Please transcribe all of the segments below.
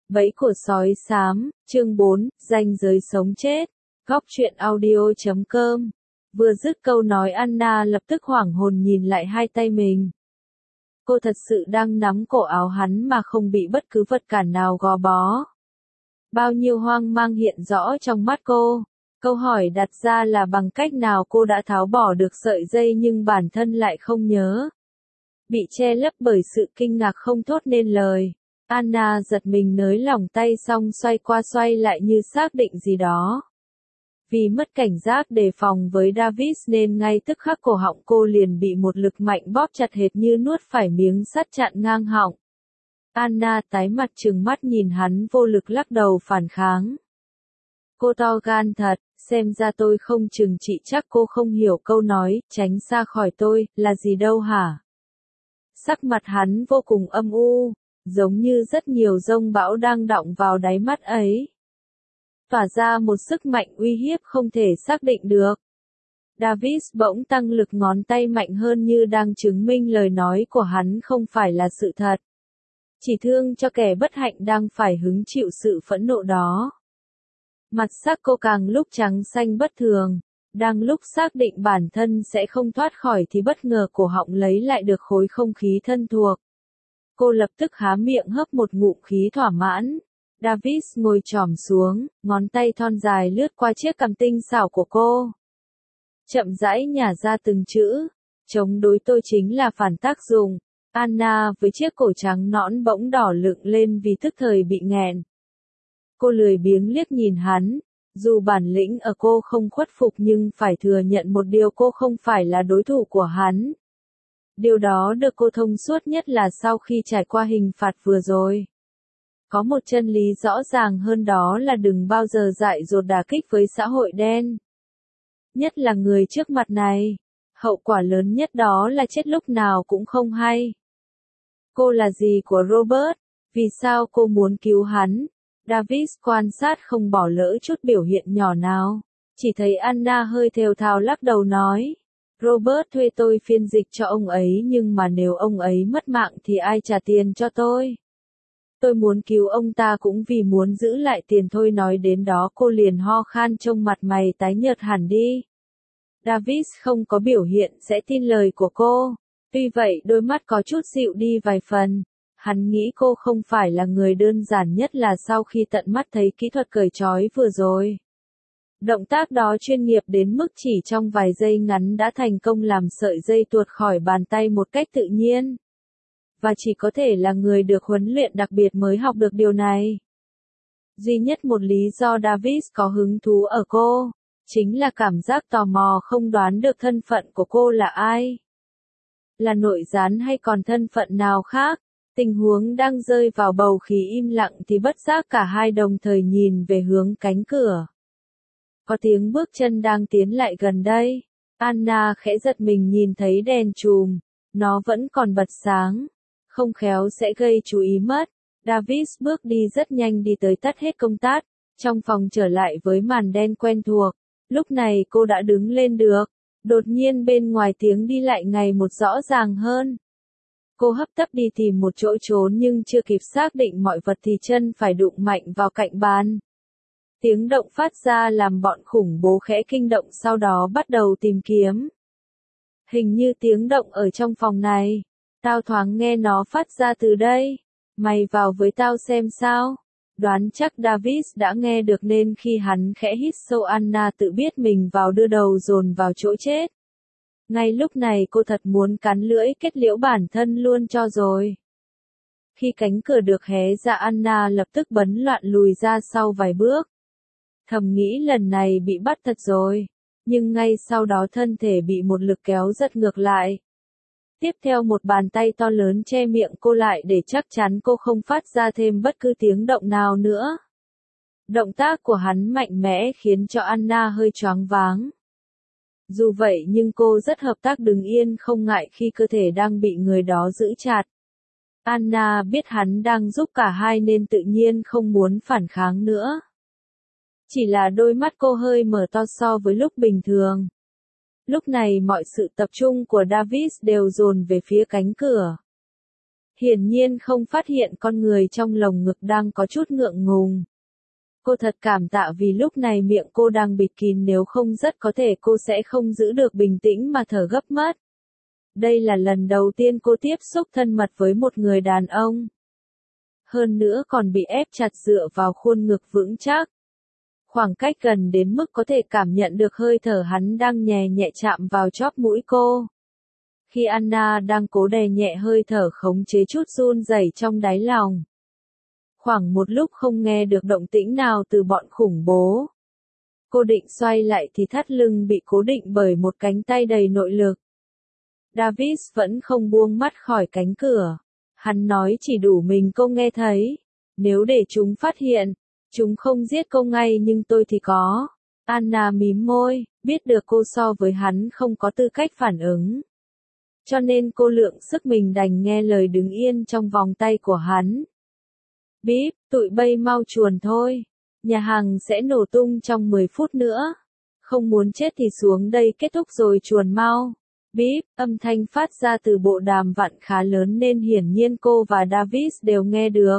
Bẫy của sói xám, chương 4, ranh giới sống chết. Góc truyện audio.com. Vừa dứt câu nói Anna lập tức hoảng hồn nhìn lại hai tay mình. Cô thật sự đang nắm cổ áo hắn mà không bị bất cứ vật cản nào gò bó. Bao nhiêu hoang mang hiện rõ trong mắt cô. Câu hỏi đặt ra là bằng cách nào cô đã tháo bỏ được sợi dây nhưng bản thân lại không nhớ. Bị che lấp bởi sự kinh ngạc không thốt nên lời. Anna giật mình nới lỏng tay xong xoay qua xoay lại như xác định gì đó. Vì mất cảnh giác đề phòng với Davis nên ngay tức khắc cổ họng cô liền bị một lực mạnh bóp chặt hệt như nuốt phải miếng sắt chặn ngang họng. Anna tái mặt trừng mắt nhìn hắn vô lực lắc đầu phản kháng. Cô to gan thật, xem ra tôi không chừng trị chắc cô không hiểu câu nói, tránh xa khỏi tôi, là gì đâu hả? Sắc mặt hắn vô cùng âm u, giống như rất nhiều dông bão đang đọng vào đáy mắt ấy. Tỏa ra một sức mạnh uy hiếp không thể xác định được. Davis bỗng tăng lực ngón tay mạnh hơn như đang chứng minh lời nói của hắn không phải là sự thật. Chỉ thương cho kẻ bất hạnh đang phải hứng chịu sự phẫn nộ đó. Mặt sắc cô càng lúc trắng xanh bất thường. Đang lúc xác định bản thân sẽ không thoát khỏi thì bất ngờ cổ họng lấy lại được khối không khí thân thuộc. Cô lập tức há miệng hấp một ngụm khí thỏa mãn. Davis ngồi chỏm xuống, ngón tay thon dài lướt qua chiếc cằm tinh xảo của cô. Chậm rãi nhả ra từng chữ. Chống đối tôi chính là phản tác dụng. Anna với chiếc cổ trắng nõn bỗng đỏ lựng lên vì tức thời bị nghẹn. Cô lười biếng liếc nhìn hắn. Dù bản lĩnh ở cô không khuất phục nhưng phải thừa nhận một điều, cô không phải là đối thủ của hắn. Điều đó được cô thông suốt nhất là sau khi trải qua hình phạt vừa rồi. Có một chân lý rõ ràng hơn đó là đừng bao giờ dại dột đả kích với xã hội đen. Nhất là người trước mặt này. Hậu quả lớn nhất đó là chết lúc nào cũng không hay. Cô là gì của Robert? Vì sao cô muốn cứu hắn? Davis quan sát không bỏ lỡ chút biểu hiện nhỏ nào. Chỉ thấy Anna hơi thều thào lắc đầu nói. Robert thuê tôi phiên dịch cho ông ấy nhưng mà nếu ông ấy mất mạng thì ai trả tiền cho tôi? Tôi muốn cứu ông ta cũng vì muốn giữ lại tiền thôi. Nói đến đó cô liền ho khan trông mặt mày tái nhợt hẳn đi. Davis không có biểu hiện sẽ tin lời của cô. Tuy vậy đôi mắt có chút dịu đi vài phần. Hắn nghĩ cô không phải là người đơn giản, nhất là sau khi tận mắt thấy kỹ thuật cởi trói vừa rồi. Động tác đó chuyên nghiệp đến mức chỉ trong vài giây ngắn đã thành công làm sợi dây tuột khỏi bàn tay một cách tự nhiên. Và chỉ có thể là người được huấn luyện đặc biệt mới học được điều này. Duy nhất một lý do Davis có hứng thú ở cô, chính là cảm giác tò mò không đoán được thân phận của cô là ai. Là nội gián hay còn thân phận nào khác. Tình huống đang rơi vào bầu khí im lặng thì bất giác cả hai đồng thời nhìn về hướng cánh cửa. Có tiếng bước chân đang tiến lại gần đây. Anna khẽ giật mình nhìn thấy đèn chùm. Nó vẫn còn bật sáng. Không khéo sẽ gây chú ý mất. Davis bước đi rất nhanh đi tới tắt hết công tắc. Trong phòng trở lại với màn đen quen thuộc. Lúc này cô đã đứng lên được. Đột nhiên bên ngoài tiếng đi lại ngày một rõ ràng hơn. Cô hấp tấp đi tìm một chỗ trốn nhưng chưa kịp xác định mọi vật thì chân phải đụng mạnh vào cạnh bàn. Tiếng động phát ra làm bọn khủng bố khẽ kinh động, sau đó bắt đầu tìm kiếm. Hình như tiếng động ở trong phòng này. Tao thoáng nghe nó phát ra từ đây. Mày vào với tao xem sao. Đoán chắc Davis đã nghe được nên khi hắn khẽ hít sâu, Anna tự biết mình vào đưa đầu dồn vào chỗ chết. Ngay lúc này cô thật muốn cắn lưỡi kết liễu bản thân luôn cho rồi. Khi cánh cửa được hé ra, Anna lập tức bấn loạn lùi ra sau vài bước. Thầm nghĩ lần này bị bắt thật rồi. Nhưng ngay sau đó thân thể bị một lực kéo giật ngược lại. Tiếp theo một bàn tay to lớn che miệng cô lại để chắc chắn cô không phát ra thêm bất cứ tiếng động nào nữa. Động tác của hắn mạnh mẽ khiến cho Anna hơi choáng váng. Dù vậy nhưng cô rất hợp tác đứng yên không ngại khi cơ thể đang bị người đó giữ chặt. Anna biết hắn đang giúp cả hai nên tự nhiên không muốn phản kháng nữa. Chỉ là đôi mắt cô hơi mở to so với lúc bình thường. Lúc này mọi sự tập trung của Davis đều dồn về phía cánh cửa. Hiển nhiên không phát hiện con người trong lồng ngực đang có chút ngượng ngùng. Cô thật cảm tạ vì lúc này miệng cô đang bịt kín, nếu không rất có thể cô sẽ không giữ được bình tĩnh mà thở gấp mất. Đây là lần đầu tiên cô tiếp xúc thân mật với một người đàn ông. Hơn nữa còn bị ép chặt dựa vào khuôn ngực vững chắc. Khoảng cách gần đến mức có thể cảm nhận được hơi thở hắn đang nhẹ nhẹ chạm vào chóp mũi cô. Khi Anna đang cố đè nhẹ hơi thở khống chế chút run rẩy trong đáy lòng. Khoảng một lúc không nghe được động tĩnh nào từ bọn khủng bố. Cô định xoay lại thì thắt lưng bị cố định bởi một cánh tay đầy nội lực. Davis vẫn không buông mắt khỏi cánh cửa. Hắn nói chỉ đủ mình cô nghe thấy. Nếu để chúng phát hiện, chúng không giết cô ngay nhưng tôi thì có. Anna mím môi, biết được cô so với hắn không có tư cách phản ứng. Cho nên cô lượng sức mình đành nghe lời đứng yên trong vòng tay của hắn. Bíp, tụi bay mau chuồn thôi. Nhà hàng sẽ nổ tung trong 10 phút nữa. Không muốn chết thì xuống đây kết thúc rồi chuồn mau. Bíp, âm thanh phát ra từ bộ đàm vặn khá lớn nên hiển nhiên cô và Davis đều nghe được.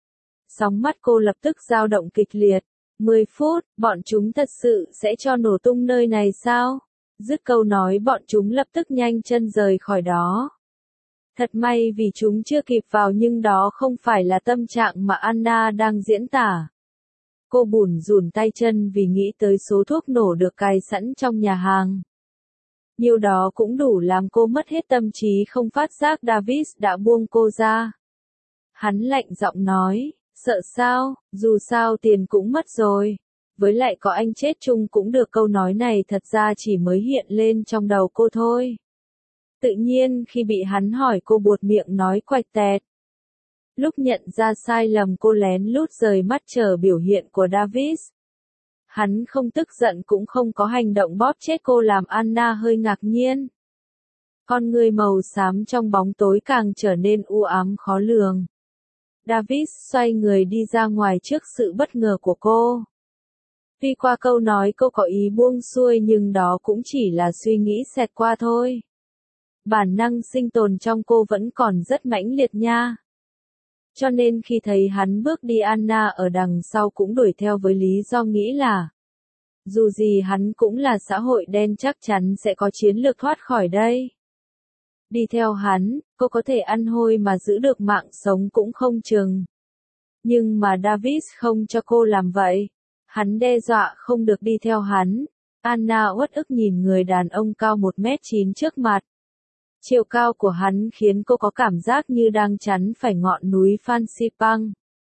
Sóng mắt cô lập tức dao động kịch liệt. 10 phút, bọn chúng thật sự sẽ cho nổ tung nơi này sao? Dứt câu nói bọn chúng lập tức nhanh chân rời khỏi đó. Thật may vì chúng chưa kịp vào nhưng đó không phải là tâm trạng mà Anna đang diễn tả. Cô bủn rủn tay chân vì nghĩ tới số thuốc nổ được cài sẵn trong nhà hàng. Nhiều đó cũng đủ làm cô mất hết tâm trí không phát giác Davis đã buông cô ra. Hắn lạnh giọng nói, sợ sao, dù sao tiền cũng mất rồi. Với lại có anh chết chung cũng được. Câu nói này thật ra chỉ mới hiện lên trong đầu cô thôi. Tự nhiên khi bị hắn hỏi cô buột miệng nói quạch tẹt. Lúc nhận ra sai lầm cô lén lút rời mắt chờ biểu hiện của Davis. Hắn không tức giận cũng không có hành động bóp chết cô làm Anna hơi ngạc nhiên. Con người màu xám trong bóng tối càng trở nên u ám khó lường. Davis xoay người đi ra ngoài trước sự bất ngờ của cô. Tuy qua câu nói cô có ý buông xuôi nhưng đó cũng chỉ là suy nghĩ xẹt qua thôi. Bản năng sinh tồn trong cô vẫn còn rất mãnh liệt nha. Cho nên khi thấy hắn bước đi Anna ở đằng sau cũng đuổi theo với lý do nghĩ là dù gì hắn cũng là xã hội đen chắc chắn sẽ có chiến lược thoát khỏi đây. Đi theo hắn, cô có thể ăn hôi mà giữ được mạng sống cũng không chừng. Nhưng mà Davis không cho cô làm vậy. Hắn đe dọa không được đi theo hắn. Anna uất ức nhìn người đàn ông cao 1m9 trước mặt. Chiều cao của hắn khiến cô có cảm giác như đang chắn phải ngọn núi Fansipan.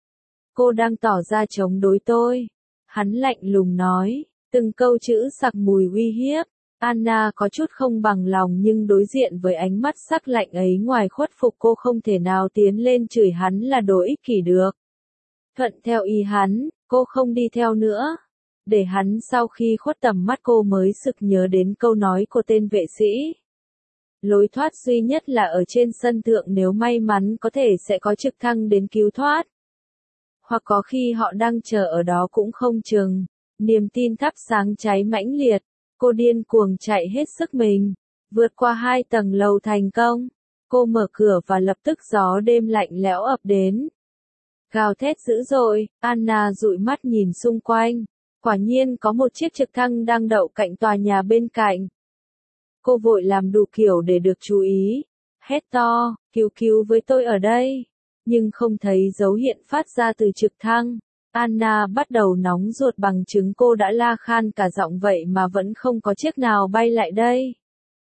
Cô đang tỏ ra chống đối tôi. Hắn lạnh lùng nói, từng câu chữ sặc mùi uy hiếp. Anna có chút không bằng lòng nhưng đối diện với ánh mắt sắc lạnh ấy ngoài khuất phục cô không thể nào tiến lên chửi hắn là đồ ích kỷ được. Thuận theo ý hắn, cô không đi theo nữa. Để hắn sau khi khuất tầm mắt cô mới sực nhớ đến câu nói của tên vệ sĩ. Lối thoát duy nhất là ở trên sân thượng, nếu may mắn có thể sẽ có trực thăng đến cứu thoát. Hoặc có khi họ đang chờ ở đó cũng không chừng. Niềm tin thắp sáng cháy mãnh liệt. Cô điên cuồng chạy hết sức mình. Vượt qua 2 tầng lầu thành công. Cô mở cửa và lập tức gió đêm lạnh lẽo ập đến. Gào thét dữ dội, Anna dụi mắt nhìn xung quanh. Quả nhiên có một chiếc trực thăng đang đậu cạnh tòa nhà bên cạnh. Cô vội làm đủ kiểu để được chú ý. Hét to, cứu cứu với tôi ở đây. Nhưng không thấy dấu hiện phát ra từ trực thăng. Anna bắt đầu nóng ruột bằng chứng cô đã la khan cả giọng vậy mà vẫn không có chiếc nào bay lại đây.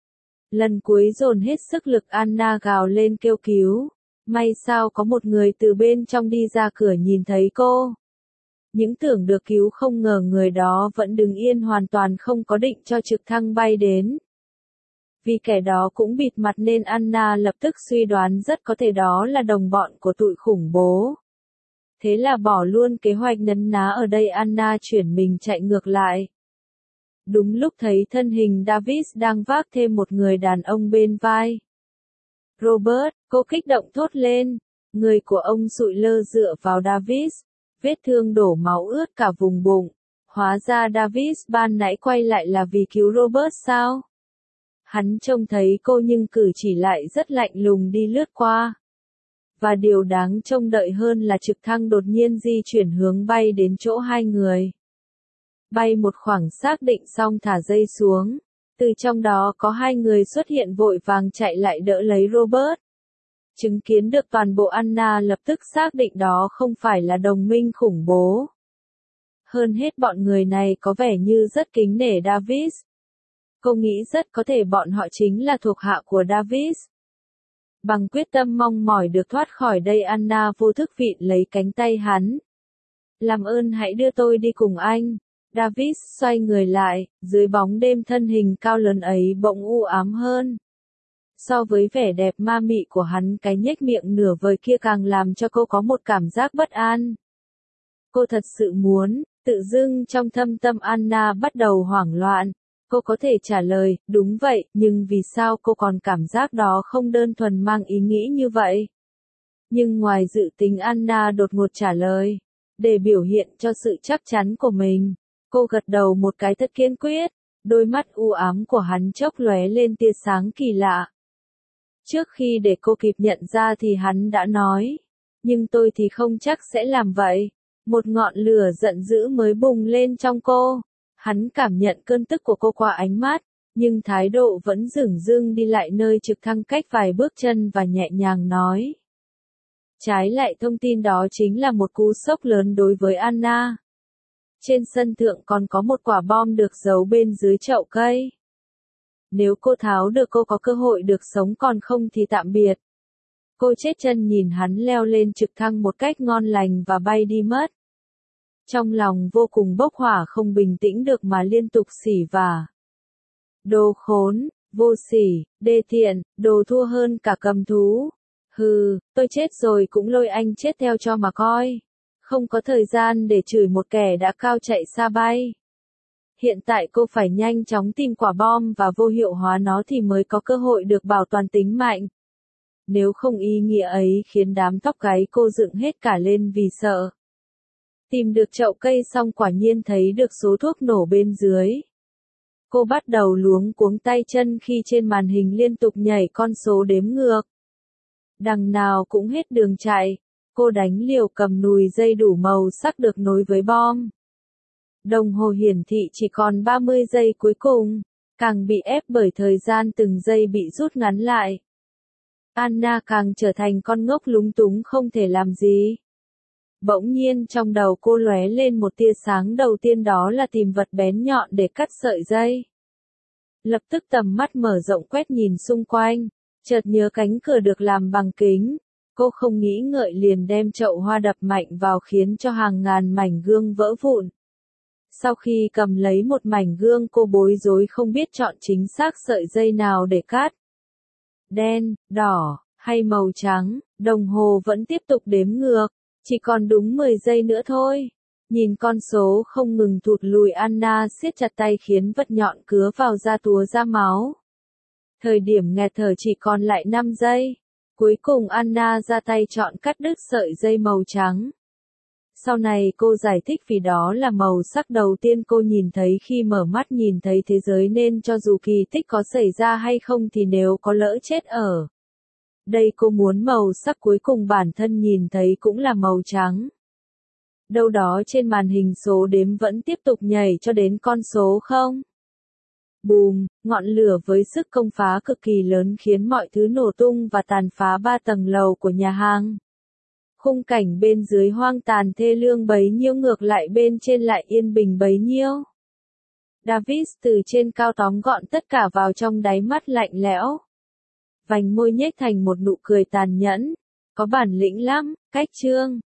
Lần cuối dồn hết sức lực Anna gào lên kêu cứu. May sao có một người từ bên trong đi ra cửa nhìn thấy cô. Những tưởng được cứu không ngờ người đó vẫn đứng yên hoàn toàn không có định cho trực thăng bay đến. Vì kẻ đó cũng bịt mặt nên Anna lập tức suy đoán rất có thể đó là đồng bọn của tụi khủng bố. Thế là bỏ luôn kế hoạch nấn ná ở đây, Anna chuyển mình chạy ngược lại. Đúng lúc thấy thân hình Davis đang vác thêm một người đàn ông bên vai. Robert, cô kích động thốt lên. Người của ông sụi lơ dựa vào Davis. Vết thương đổ máu ướt cả vùng bụng. Hóa ra Davis ban nãy quay lại là vì cứu Robert sao? Hắn trông thấy cô nhưng cử chỉ lại rất lạnh lùng đi lướt qua. Và điều đáng trông đợi hơn là trực thăng đột nhiên di chuyển hướng bay đến chỗ hai người. Bay một khoảng xác định xong thả dây xuống. Từ trong đó có hai người xuất hiện vội vàng chạy lại đỡ lấy Robert. Chứng kiến được toàn bộ Anna lập tức xác định đó không phải là đồng minh khủng bố. Hơn hết bọn người này có vẻ như rất kính nể Davis. Cô nghĩ rất có thể bọn họ chính là thuộc hạ của Davis. Bằng quyết tâm mong mỏi được thoát khỏi đây, Anna vô thức vịn lấy cánh tay hắn. Làm ơn hãy đưa tôi đi cùng anh. Davis xoay người lại, dưới bóng đêm thân hình cao lớn ấy bỗng u ám hơn. So với vẻ đẹp ma mị của hắn, cái nhếch miệng nửa vời kia càng làm cho cô có một cảm giác bất an. Cô thật sự muốn, tự dưng trong thâm tâm Anna bắt đầu hoảng loạn. Cô có thể trả lời, đúng vậy, nhưng vì sao cô còn cảm giác đó không đơn thuần mang ý nghĩ như vậy? Nhưng ngoài dự tính, Anna đột ngột trả lời. Để biểu hiện cho sự chắc chắn của mình, cô gật đầu một cái thật kiên quyết. Đôi mắt u ám của hắn chốc lóe lên tia sáng kỳ lạ. Trước khi để cô kịp nhận ra thì hắn đã nói. Nhưng tôi thì không chắc sẽ làm vậy. Một ngọn lửa giận dữ mới bùng lên trong cô. Hắn cảm nhận cơn tức của cô qua ánh mắt, nhưng thái độ vẫn dửng dưng đi lại nơi trực thăng cách vài bước chân và nhẹ nhàng nói. Trái lại, thông tin đó chính là một cú sốc lớn đối với Anna. Trên sân thượng còn có một quả bom được giấu bên dưới chậu cây. Nếu cô tháo được, cô có cơ hội được sống, còn không thì tạm biệt. Cô chết chân nhìn hắn leo lên trực thăng một cách ngon lành và bay đi mất. Trong lòng vô cùng bốc hỏa, không bình tĩnh được mà liên tục xỉ vả. Đồ khốn, vô sỉ, đê tiện, đồ thua hơn cả cầm thú. Hừ, tôi chết rồi cũng lôi anh chết theo cho mà coi. Không có thời gian để chửi một kẻ đã cao chạy xa bay. Hiện tại cô phải nhanh chóng tìm quả bom và vô hiệu hóa nó thì mới có cơ hội được bảo toàn tính mạnh. Nếu không, ý nghĩa ấy khiến đám tóc gáy cô dựng hết cả lên vì sợ. Tìm được chậu cây xong quả nhiên thấy được số thuốc nổ bên dưới. Cô bắt đầu luống cuống tay chân khi trên màn hình liên tục nhảy con số đếm ngược. Đằng nào cũng hết đường chạy, cô đánh liều cầm nùi dây đủ màu sắc được nối với bom. Đồng hồ hiển thị chỉ còn 30 giây cuối cùng, càng bị ép bởi thời gian từng giây bị rút ngắn lại. Anna càng trở thành con ngốc lúng túng không thể làm gì. Bỗng nhiên trong đầu cô lóe lên một tia sáng, đầu tiên đó là tìm vật bén nhọn để cắt sợi dây. Lập tức tầm mắt mở rộng quét nhìn xung quanh, chợt nhớ cánh cửa được làm bằng kính. Cô không nghĩ ngợi liền đem chậu hoa đập mạnh vào khiến cho hàng ngàn mảnh gương vỡ vụn. Sau khi cầm lấy một mảnh gương, cô bối rối không biết chọn chính xác sợi dây nào để cắt. Đen, đỏ, hay màu trắng, đồng hồ vẫn tiếp tục đếm ngược. Chỉ còn đúng 10 giây nữa thôi. Nhìn con số không ngừng thụt lùi, Anna siết chặt tay khiến vật nhọn cứa vào da túa ra máu. Thời điểm nghẹt thở chỉ còn lại 5 giây. Cuối cùng Anna ra tay chọn cắt đứt sợi dây màu trắng. Sau này cô giải thích vì đó là màu sắc đầu tiên cô nhìn thấy khi mở mắt nhìn thấy thế giới, nên cho dù kỳ tích có xảy ra hay không thì nếu có lỡ chết ở đây, cô muốn màu sắc cuối cùng bản thân nhìn thấy cũng là màu trắng. Đâu đó trên màn hình số đếm vẫn tiếp tục nhảy cho đến con số 0. Bùm, ngọn lửa với sức công phá cực kỳ lớn khiến mọi thứ nổ tung và tàn phá 3 tầng lầu của nhà hàng. Khung cảnh bên dưới hoang tàn thê lương bấy nhiêu, ngược lại bên trên lại yên bình bấy nhiêu. Davis từ trên cao tóm gọn tất cả vào trong đáy mắt lạnh lẽo. Vành môi nhếch thành một nụ cười tàn nhẫn. Có bản lĩnh lắm, cách trương.